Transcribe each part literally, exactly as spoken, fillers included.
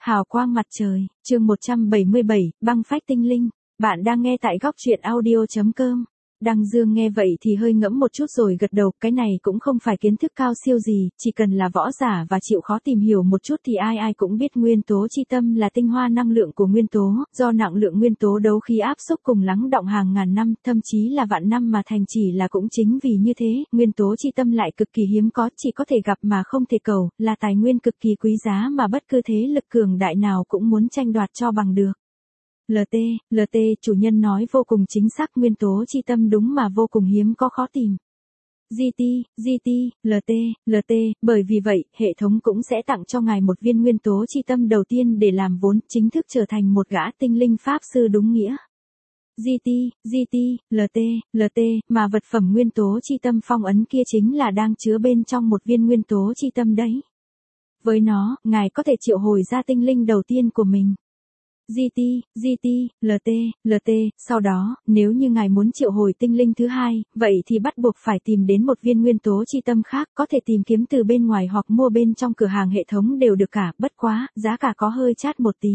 Hào quang mặt trời, chương một trăm bảy mươi bảy, băng phách tinh linh. Bạn đang nghe tại góc truyện audio chấm com. Đăng Dương nghe vậy thì hơi ngẫm một chút rồi gật đầu, cái này cũng không phải kiến thức cao siêu gì, chỉ cần là võ giả và chịu khó tìm hiểu một chút thì ai ai cũng biết nguyên tố chi tâm là tinh hoa năng lượng của nguyên tố, do nặng lượng nguyên tố đấu khí áp xúc cùng lắng đọng hàng ngàn năm, thậm chí là vạn năm mà thành, chỉ là cũng chính vì như thế, nguyên tố chi tâm lại cực kỳ hiếm có, chỉ có thể gặp mà không thể cầu, là tài nguyên cực kỳ quý giá mà bất cứ thế lực cường đại nào cũng muốn tranh đoạt cho bằng được. lờ tê, lờ tê, chủ nhân nói vô cùng chính xác, nguyên tố chi tâm đúng mà vô cùng hiếm có khó tìm. giê tê, giê tê, lờ tê, lờ tê, bởi vì vậy, hệ thống cũng sẽ tặng cho ngài một viên nguyên tố chi tâm đầu tiên để làm vốn, chính thức trở thành một gã tinh linh pháp sư đúng nghĩa. giê tê, giê tê, lờ tê, lờ tê, mà vật phẩm nguyên tố chi tâm phong ấn kia chính là đang chứa bên trong một viên nguyên tố chi tâm đấy. Với nó, ngài có thể triệu hồi ra tinh linh đầu tiên của mình. giê tê, giê tê, lờ tê, lờ tê, sau đó, nếu như ngài muốn triệu hồi tinh linh thứ hai, vậy thì bắt buộc phải tìm đến một viên nguyên tố chi tâm khác, có thể tìm kiếm từ bên ngoài hoặc mua bên trong cửa hàng hệ thống đều được cả, bất quá, giá cả có hơi chát một tí.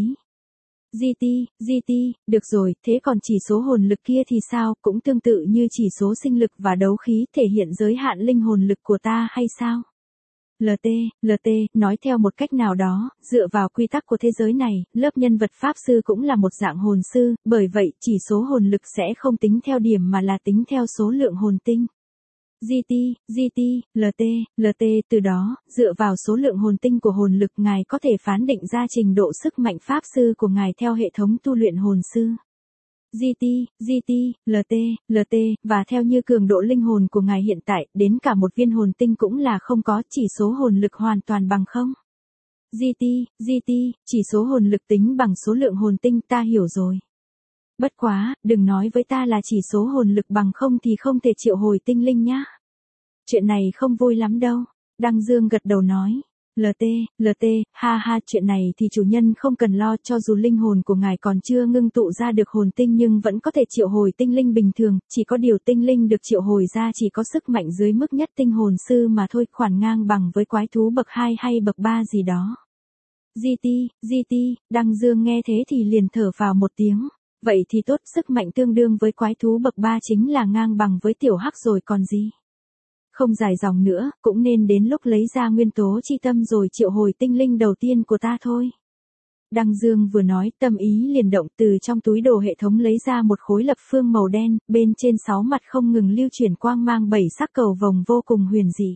giê tê, giê tê, được rồi, thế còn chỉ số hồn lực kia thì sao, cũng tương tự như chỉ số sinh lực và đấu khí thể hiện giới hạn linh hồn lực của ta hay sao? lờ tê, lờ tê, nói theo một cách nào đó, dựa vào quy tắc của thế giới này, lớp nhân vật pháp sư cũng là một dạng hồn sư, bởi vậy, chỉ số hồn lực sẽ không tính theo điểm mà là tính theo số lượng hồn tinh. giê tê, giê tê, lờ tê, lờ tê, từ đó, dựa vào số lượng hồn tinh của hồn lực ngài có thể phán định ra trình độ sức mạnh pháp sư của ngài theo hệ thống tu luyện hồn sư. giê tê, giê tê, lờ tê, lờ tê, và theo như cường độ linh hồn của ngài hiện tại, đến cả một viên hồn tinh cũng là không có, chỉ số hồn lực hoàn toàn bằng không. giê tê, giê tê, chỉ số hồn lực tính bằng số lượng hồn tinh, ta hiểu rồi. Bất quá, đừng nói với ta là chỉ số hồn lực bằng không thì không thể triệu hồi tinh linh nhá. Chuyện này không vui lắm đâu. Đăng Dương gật đầu nói. lờ tê, lờ tê, ha ha, chuyện này thì chủ nhân không cần lo, cho dù linh hồn của ngài còn chưa ngưng tụ ra được hồn tinh nhưng vẫn có thể triệu hồi tinh linh bình thường, chỉ có điều tinh linh được triệu hồi ra chỉ có sức mạnh dưới mức nhất tinh hồn sư mà thôi, khoản ngang bằng với quái thú bậc hai hay bậc ba gì đó. giê tê, giê tê, Đăng Dương nghe thế thì liền thở vào một tiếng. Vậy thì tốt, sức mạnh tương đương với quái thú bậc ba chính là ngang bằng với tiểu hắc rồi còn gì. Không dài dòng nữa, cũng nên đến lúc lấy ra nguyên tố chi tâm rồi triệu hồi tinh linh đầu tiên của ta thôi. Đăng Dương vừa nói, tâm ý liền động, từ trong túi đồ hệ thống lấy ra một khối lập phương màu đen, bên trên sáu mặt không ngừng lưu chuyển quang mang bảy sắc cầu vồng vô cùng huyền dị.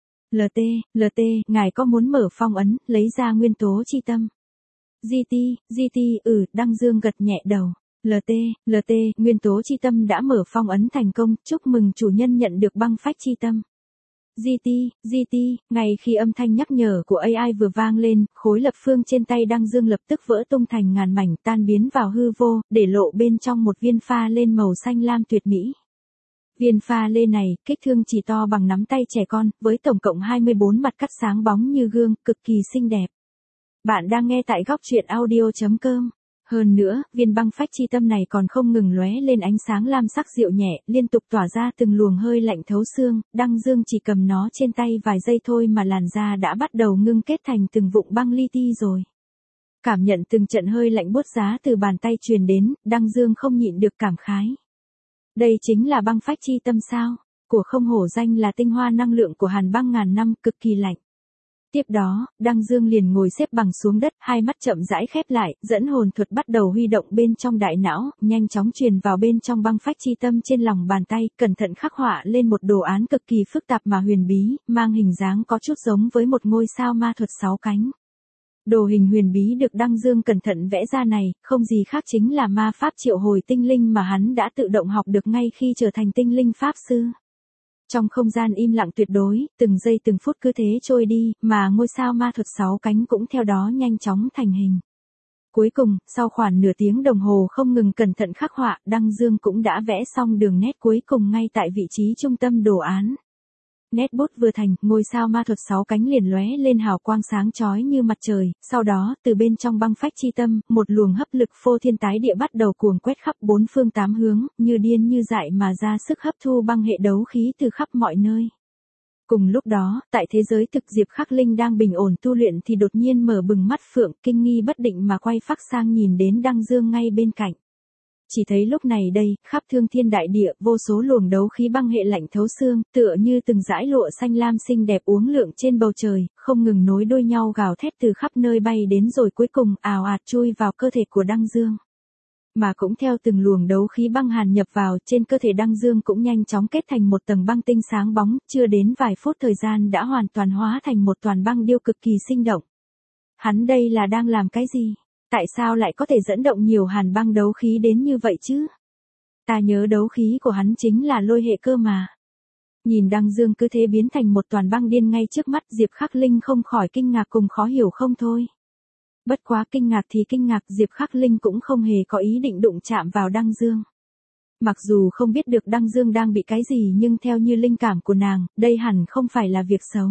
lờ tê, lờ tê, ngài có muốn mở phong ấn, lấy ra nguyên tố chi tâm? giê tê, giê tê, ừ, Đăng Dương gật nhẹ đầu. lờ tê, lờ tê, nguyên tố chi tâm đã mở phong ấn thành công, chúc mừng chủ nhân nhận được băng phách chi tâm. giê tê, giê tê, ngay khi âm thanh nhắc nhở của a i vừa vang lên, khối lập phương trên tay Đăng Dương lập tức vỡ tung thành ngàn mảnh, tan biến vào hư vô, để lộ bên trong một viên pha lên màu xanh lam tuyệt mỹ. Viên pha lê này, kích thước chỉ to bằng nắm tay trẻ con, với tổng cộng hai mươi bốn mặt cắt sáng bóng như gương, cực kỳ xinh đẹp. Bạn đang nghe tại góc truyện audio chấm com. Hơn nữa, viên băng phách chi tâm này còn không ngừng lóe lên ánh sáng lam sắc dịu nhẹ, liên tục tỏa ra từng luồng hơi lạnh thấu xương, Đăng Dương chỉ cầm nó trên tay vài giây thôi mà làn da đã bắt đầu ngưng kết thành từng vụn băng li ti rồi. Cảm nhận từng trận hơi lạnh buốt giá từ bàn tay truyền đến, Đăng Dương không nhịn được cảm khái. Đây chính là băng phách chi tâm sao? Của không hổ danh là tinh hoa năng lượng của hàn băng ngàn năm, cực kỳ lạnh. Tiếp đó, Đăng Dương liền ngồi xếp bằng xuống đất, hai mắt chậm rãi khép lại, dẫn hồn thuật bắt đầu huy động bên trong đại não, nhanh chóng truyền vào bên trong băng phách chi tâm trên lòng bàn tay, cẩn thận khắc họa lên một đồ án cực kỳ phức tạp mà huyền bí, mang hình dáng có chút giống với một ngôi sao ma thuật sáu cánh. Đồ hình huyền bí được Đăng Dương cẩn thận vẽ ra này, không gì khác chính là ma pháp triệu hồi tinh linh mà hắn đã tự động học được ngay khi trở thành tinh linh pháp sư. Trong không gian im lặng tuyệt đối, từng giây từng phút cứ thế trôi đi, mà ngôi sao ma thuật sáu cánh cũng theo đó nhanh chóng thành hình. Cuối cùng, sau khoảng nửa tiếng đồng hồ không ngừng cẩn thận khắc họa, Đăng Dương cũng đã vẽ xong đường nét cuối cùng ngay tại vị trí trung tâm đồ án. Nét bút vừa thành, ngôi sao ma thuật sáu cánh liền lóe lên hào quang sáng chói như mặt trời, sau đó, từ bên trong băng phách chi tâm, một luồng hấp lực phô thiên tái địa bắt đầu cuồng quét khắp bốn phương tám hướng, như điên như dại mà ra sức hấp thu băng hệ đấu khí từ khắp mọi nơi. Cùng lúc đó, tại thế giới thực Diệp Khắc Linh đang bình ổn tu luyện thì đột nhiên mở bừng mắt phượng, kinh nghi bất định mà quay phác sang nhìn đến Đăng Dương ngay bên cạnh. Chỉ thấy lúc này đây, khắp thương thiên đại địa, vô số luồng đấu khí băng hệ lạnh thấu xương, tựa như từng dải lụa xanh lam xinh đẹp uốn lượn trên bầu trời, không ngừng nối đuôi nhau gào thét từ khắp nơi bay đến rồi cuối cùng ào ạt chui vào cơ thể của Đăng Dương. Mà cũng theo từng luồng đấu khí băng hàn nhập vào, trên cơ thể Đăng Dương cũng nhanh chóng kết thành một tầng băng tinh sáng bóng, chưa đến vài phút thời gian đã hoàn toàn hóa thành một toàn băng điêu cực kỳ sinh động. Hắn đây là đang làm cái gì? Tại sao lại có thể dẫn động nhiều hàn băng đấu khí đến như vậy chứ? Ta nhớ đấu khí của hắn chính là lôi hệ cơ mà. Nhìn Đăng Dương cứ thế biến thành một toàn băng điên ngay trước mắt, Diệp Khắc Linh không khỏi kinh ngạc cùng khó hiểu không thôi. Bất quá kinh ngạc thì kinh ngạc, Diệp Khắc Linh cũng không hề có ý định đụng chạm vào Đăng Dương. Mặc dù không biết được Đăng Dương đang bị cái gì nhưng theo như linh cảm của nàng, đây hẳn không phải là việc xấu.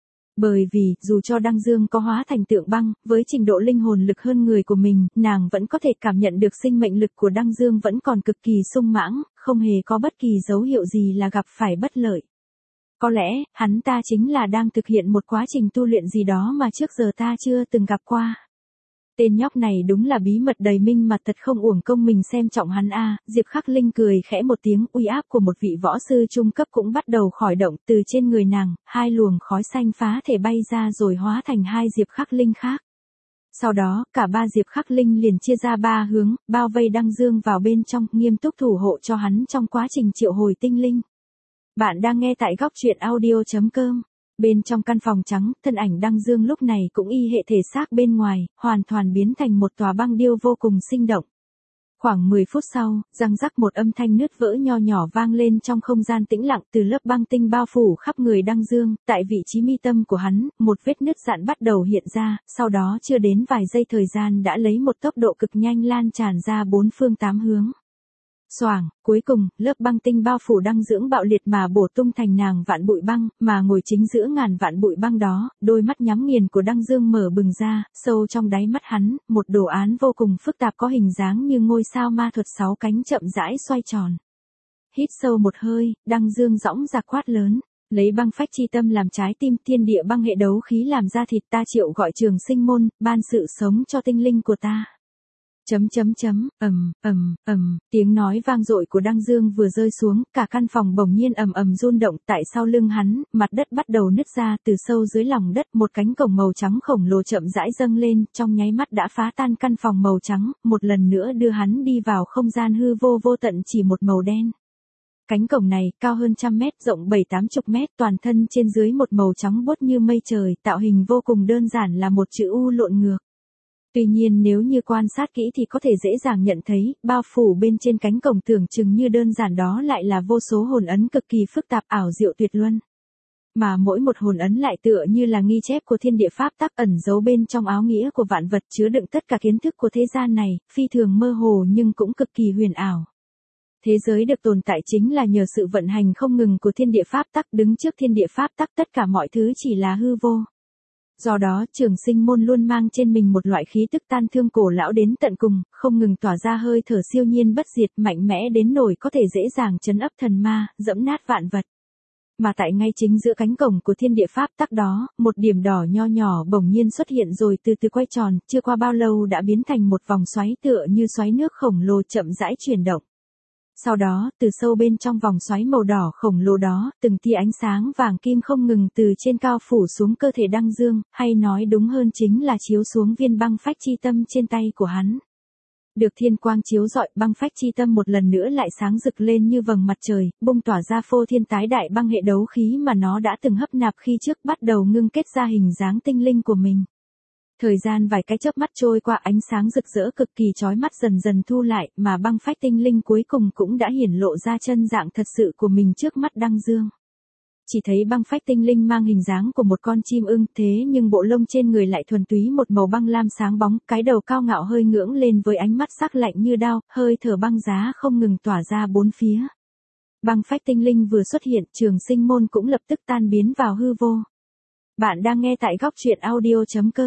Bởi vì, dù cho Đăng Dương có hóa thành tượng băng, với trình độ linh hồn lực hơn người của mình, nàng vẫn có thể cảm nhận được sinh mệnh lực của Đăng Dương vẫn còn cực kỳ sung mãng, không hề có bất kỳ dấu hiệu gì là gặp phải bất lợi. Có lẽ, hắn ta chính là đang thực hiện một quá trình tu luyện gì đó mà trước giờ ta chưa từng gặp qua. Tên nhóc này đúng là bí mật đầy minh mà thật không uổng công mình xem trọng hắn a. Diệp Khắc Linh cười khẽ một tiếng, uy áp của một vị võ sư trung cấp cũng bắt đầu khởi động, từ trên người nàng, hai luồng khói xanh phá thể bay ra rồi hóa thành hai Diệp Khắc Linh khác. Sau đó, cả ba Diệp Khắc Linh liền chia ra ba hướng, bao vây Đăng Dương vào bên trong, nghiêm túc thủ hộ cho hắn trong quá trình triệu hồi tinh linh. Bạn đang nghe tại góc truyện audio chấm com. Bên trong căn phòng trắng, thân ảnh Đăng Dương lúc này cũng y hệ thể xác bên ngoài, hoàn toàn biến thành một tòa băng điêu vô cùng sinh động. Khoảng mười phút sau, răng rắc một âm thanh nứt vỡ nho nhỏ vang lên trong không gian tĩnh lặng, từ lớp băng tinh bao phủ khắp người Đăng Dương, tại vị trí mi tâm của hắn, một vết nứt dạn bắt đầu hiện ra, sau đó chưa đến vài giây thời gian đã lấy một tốc độ cực nhanh lan tràn ra bốn phương tám hướng. Xoàng, cuối cùng, lớp băng tinh bao phủ Đăng Dưỡng bạo liệt mà bổ tung thành nàng vạn bụi băng, mà ngồi chính giữa ngàn vạn bụi băng đó, đôi mắt nhắm nghiền của Đăng Dương mở bừng ra, sâu trong đáy mắt hắn, một đồ án vô cùng phức tạp có hình dáng như ngôi sao ma thuật sáu cánh chậm rãi xoay tròn. Hít sâu một hơi, Đăng Dương dõng dạc quát lớn. Lấy băng phách chi tâm làm trái tim, thiên địa băng hệ đấu khí làm ra thịt, ta triệu gọi Trường Sinh môn, ban sự sống cho tinh linh của ta. Chấm chấm chấm, ầm, ầm, ầm, tiếng nói vang dội của Đăng Dương vừa rơi xuống, cả căn phòng bỗng nhiên ầm ầm rung động, tại sau lưng hắn, mặt đất bắt đầu nứt ra, từ sâu dưới lòng đất, một cánh cổng màu trắng khổng lồ chậm rãi dâng lên, trong nháy mắt đã phá tan căn phòng màu trắng, một lần nữa đưa hắn đi vào không gian hư vô vô tận chỉ một màu đen. Cánh cổng này, cao hơn trăm mét, rộng bảy tám chục mét, toàn thân trên dưới một màu trắng bốt như mây trời, tạo hình vô cùng đơn giản là một chữ U lộn ngược. Tuy nhiên nếu như quan sát kỹ thì có thể dễ dàng nhận thấy, bao phủ bên trên cánh cổng tưởng chừng như đơn giản đó lại là vô số hồn ấn cực kỳ phức tạp ảo diệu tuyệt luân. Mà mỗi một hồn ấn lại tựa như là ghi chép của thiên địa pháp tắc ẩn giấu bên trong áo nghĩa của vạn vật, chứa đựng tất cả kiến thức của thế gian này, phi thường mơ hồ nhưng cũng cực kỳ huyền ảo. Thế giới được tồn tại chính là nhờ sự vận hành không ngừng của thiên địa pháp tắc, đứng trước thiên địa pháp tắc tất cả mọi thứ chỉ là hư vô. Do đó, Trường Sinh môn luôn mang trên mình một loại khí tức tan thương cổ lão đến tận cùng, không ngừng tỏa ra hơi thở siêu nhiên bất diệt, mạnh mẽ đến nỗi có thể dễ dàng trấn áp thần ma, dẫm nát vạn vật. Mà tại ngay chính giữa cánh cổng của thiên địa pháp tắc đó, một điểm đỏ nho nhỏ bỗng nhiên xuất hiện rồi từ từ quay tròn, chưa qua bao lâu đã biến thành một vòng xoáy tựa như xoáy nước khổng lồ chậm rãi chuyển động. Sau đó, từ sâu bên trong vòng xoáy màu đỏ khổng lồ đó, từng tia ánh sáng vàng kim không ngừng từ trên cao phủ xuống cơ thể Đăng Dương, hay nói đúng hơn chính là chiếu xuống viên băng phách chi tâm trên tay của hắn. Được thiên quang chiếu rọi, băng phách chi tâm một lần nữa lại sáng rực lên như vầng mặt trời, bung tỏa ra phô thiên tái đại băng hệ đấu khí mà nó đã từng hấp nạp khi trước bắt đầu ngưng kết ra hình dáng tinh linh của mình. Thời gian vài cái chớp mắt trôi qua, ánh sáng rực rỡ cực kỳ chói mắt dần dần thu lại, mà băng phách tinh linh cuối cùng cũng đã hiển lộ ra chân dạng thật sự của mình trước mắt Đăng Dương. Chỉ thấy băng phách tinh linh mang hình dáng của một con chim ưng, thế nhưng bộ lông trên người lại thuần túy một màu băng lam sáng bóng, cái đầu cao ngạo hơi ngưỡng lên với ánh mắt sắc lạnh như đao, hơi thở băng giá không ngừng tỏa ra bốn phía. Băng phách tinh linh vừa xuất hiện, Trường Sinh môn cũng lập tức tan biến vào hư vô. Bạn đang nghe tại góc truyện audio chấm com.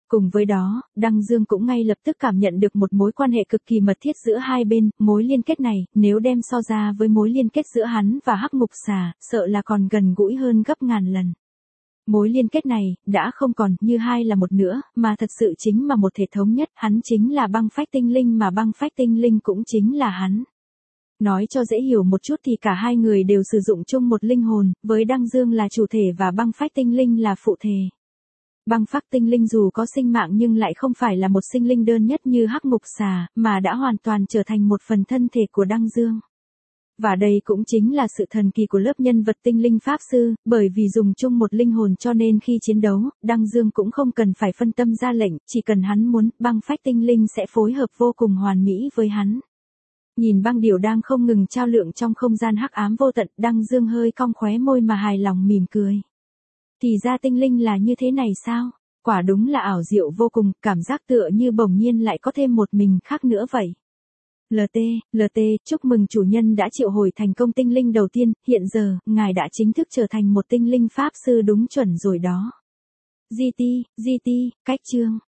Cùng với đó, Đăng Dương cũng ngay lập tức cảm nhận được một mối quan hệ cực kỳ mật thiết giữa hai bên, mối liên kết này, nếu đem so ra với mối liên kết giữa hắn và Hắc Ngục Xà, sợ là còn gần gũi hơn gấp ngàn lần. Mối liên kết này, đã không còn như hai là một nữa, mà thật sự chính mà một thể thống nhất, hắn chính là băng phách tinh linh mà băng phách tinh linh cũng chính là hắn. Nói cho dễ hiểu một chút thì cả hai người đều sử dụng chung một linh hồn, với Đăng Dương là chủ thể và băng phách tinh linh là phụ thể. Băng phách tinh linh dù có sinh mạng nhưng lại không phải là một sinh linh đơn nhất như Hắc Ngục Xà, mà đã hoàn toàn trở thành một phần thân thể của Đăng Dương. Và đây cũng chính là sự thần kỳ của lớp nhân vật tinh linh pháp sư, bởi vì dùng chung một linh hồn cho nên khi chiến đấu, Đăng Dương cũng không cần phải phân tâm ra lệnh, chỉ cần hắn muốn, băng phách tinh linh sẽ phối hợp vô cùng hoàn mỹ với hắn. Nhìn băng điểu đang không ngừng trao lượng trong không gian hắc ám vô tận, Đăng Dương hơi cong khóe môi mà hài lòng mỉm cười. Thì ra tinh linh là như thế này sao? Quả đúng là ảo diệu vô cùng, cảm giác tựa như bỗng nhiên lại có thêm một mình khác nữa vậy. lờ tê, lờ tê, chúc mừng chủ nhân đã triệu hồi thành công tinh linh đầu tiên, hiện giờ, ngài đã chính thức trở thành một tinh linh pháp sư đúng chuẩn rồi đó. giê tê, giê tê, cách chương.